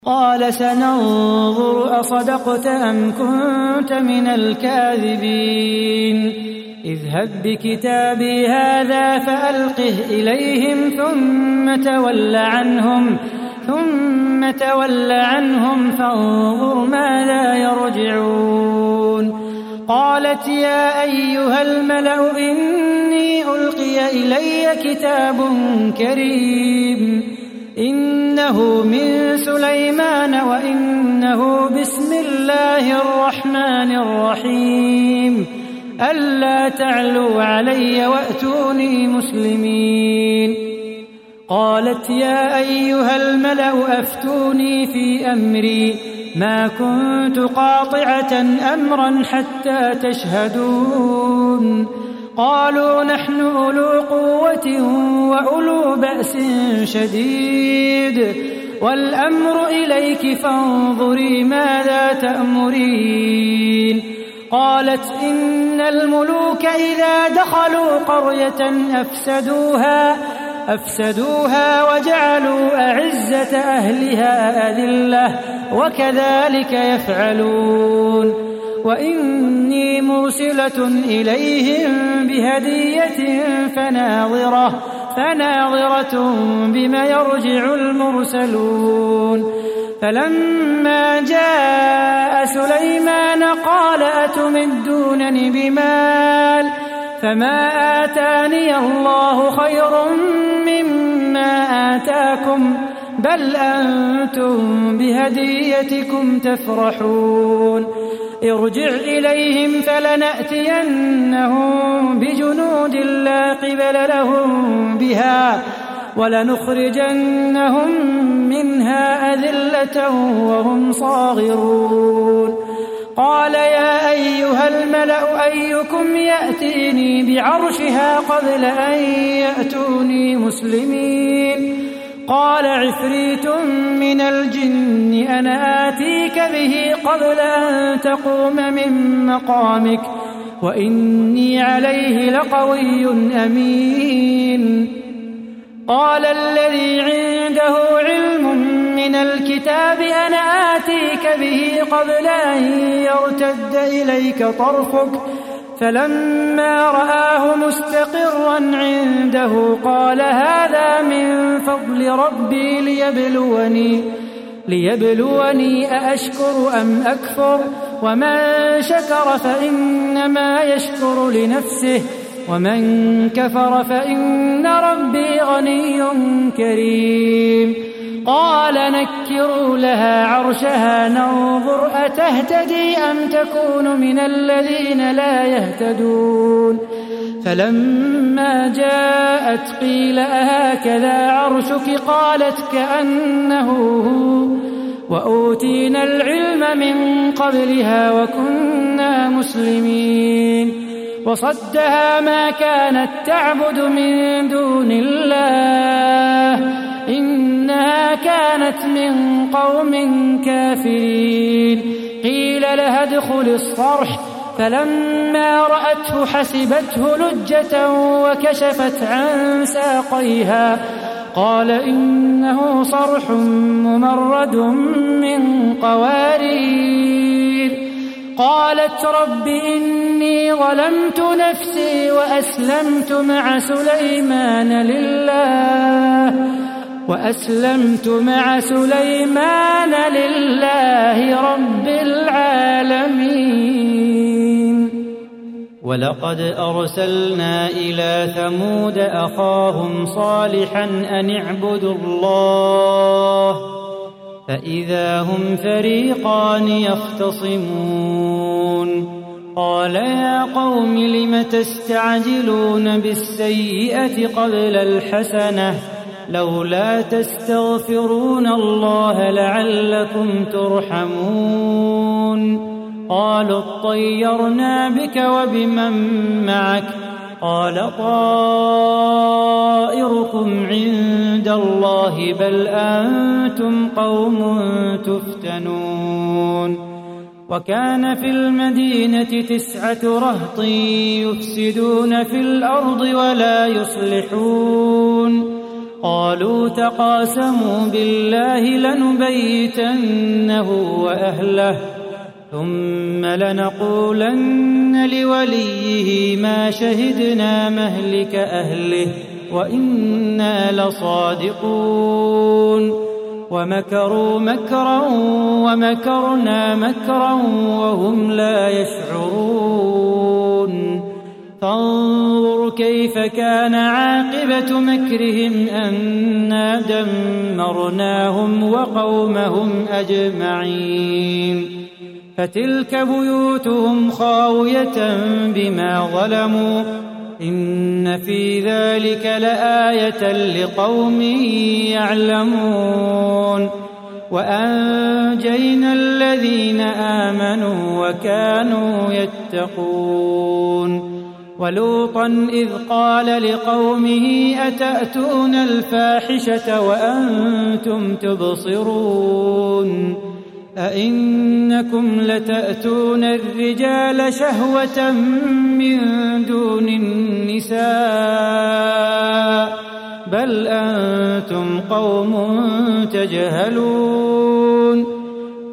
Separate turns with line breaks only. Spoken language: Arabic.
قال سننظر أصدقت أم كنت من الكاذبين اذهب بكتابي هذا فألقه إليهم ثم تول عنهم فانظر ماذا يرجعون قالت يا أيها الملأ إني ألقي إلي كتاب كريم إنه من سليمان وإنه بسم الله الرحمن الرحيم ألا تعلوا علي وأتوني مسلمين قالت يا أيها الملأ أفتوني في أمري ما كنت قاطعة أمرا حتى تشهدون قالوا نحن أولو قوة وأولو بأس شديد والأمر إليك فانظري ماذا تأمرين قالت إن الملوك إذا دخلوا قرية أفسدوها وجعلوا أعزة أهلها أذلة وكذلك يفعلون وإني مرسلة إليهم بهدية فناظرة بما يرجع المرسلون فلما جاء سليمان قال أتمدونني بمال فما آتاني الله خير مما آتاكم بل أنتم بهديتكم تفرحون ارجع إليهم فلنأتينهم بجنود لا قبل لهم بها ولنخرجنهم منها أذلة وهم صاغرون قال يا أيها الملأ أيكم يأتيني بعرشها قبل أن يأتوني مسلمين قال عفريت من الجن أنا آتيك به قبل أن تقوم من مقامك وإني عليه لقوي أمين قال الذي عنده علم من الكتاب أنا آتيك به قبل أن يرتد إليك طرفك فلما رآه مستقرا عنده قال هذا من فضل ربي ليبلوني أأشكر أم أكفر ومن شكر فإنما يشكر لنفسه ومن كفر فإن ربي غني كريم قال نكروا لها عرشها ننظر أتهتدي أم تكون من الذين لا يهتدون فلما جاءت قيل أهكذا عرشك قالت كأنه هو وأوتينا العلم من قبلها وكنا مسلمين وصدها ما كانت تعبد من دون الله إنها كانت من قوم كافرين قيل لها ادخل الصرح فلما رأته حسبته لجة وكشفت عن ساقيها قال إنه صرح ممرد من قوارير قالت رب إني ظلمت نفسي وأسلمت مع سليمان لله رب العالمين ولقد أرسلنا إلى ثمود أخاهم صالحا أن اعبدوا الله فإذا هم فريقان يختصمون قال يا قوم لم تستعجلون بالسيئة قبل الحسنة لولا تستغفرون الله لعلكم ترحمون قالوا اطيرنا بك وبمن معك قال طائركم عند الله بل أنتم قوم تفتنون وكان في المدينة 9 رهط يفسدون في الأرض ولا يصلحون قالوا تقاسموا بالله لنبيتنه وأهله ثم لنقولن لوليه ما شهدنا مهلك أهله وإنا لصادقون ومكروا مكرا ومكرنا مكرا وهم لا يشعرون فانظر كيف كان عاقبة مكرهم أنا دمرناهم وقومهم أجمعين فتلك بيوتهم خاوية بما ظلموا إن في ذلك لآية لقوم يعلمون وأنجينا الذين آمنوا وكانوا يتقون ولوطا إذ قال لقومه أتأتون الفاحشة وأنتم تبصرون أئنكم لتأتون الرجال شهوة من دون النساء بل أنتم قوم تجهلون